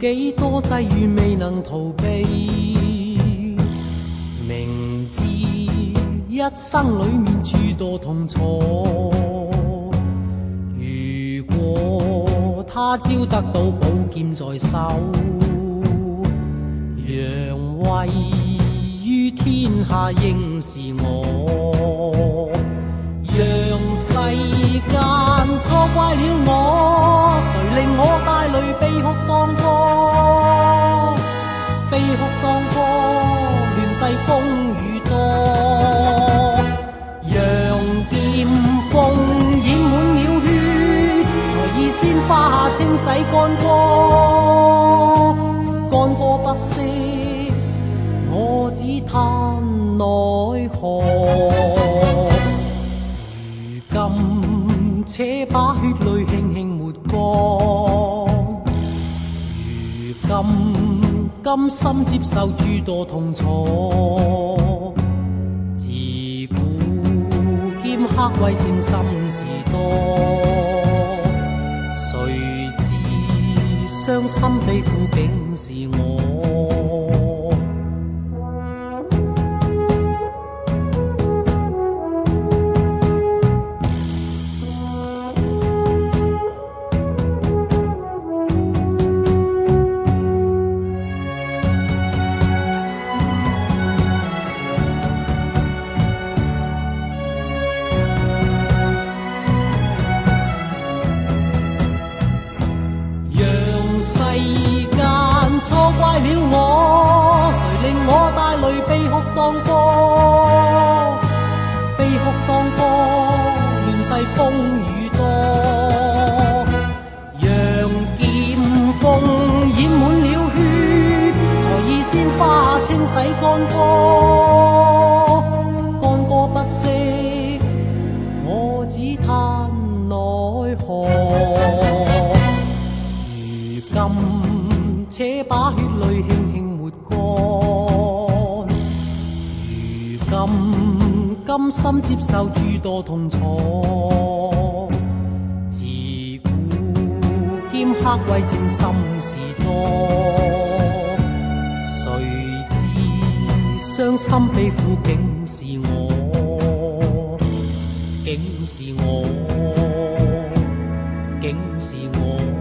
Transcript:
幾多際遇未能逃避，明知一生裡面諸多痛楚。如果他朝得到寶劍在手，讓位於天下應是我。讓世間錯怪了我，誰令我帶淚悲哭當歌？悲哭當歌，亂世風雨多。讓劍鋒染滿了血，才以鮮花清洗干戈。干戈不息，我只嘆奈何。今且把血淚輕輕抹乾，如今甘心接受諸多痛楚。自古劍客為情心事多，誰知傷心悲苦竟是我。錯怪了我，誰令我帶淚悲哭當歌？悲哭當歌，亂世風雨多。讓劍鋒染滿了血，才以鮮花清洗干戈。干戈不息，我只嘆奈何。如今且把血淚輕輕抹乾，如今甘心接受諸多痛楚。自古劍客為情心事多，誰知傷心悲苦竟是我，竟是我，竟是我。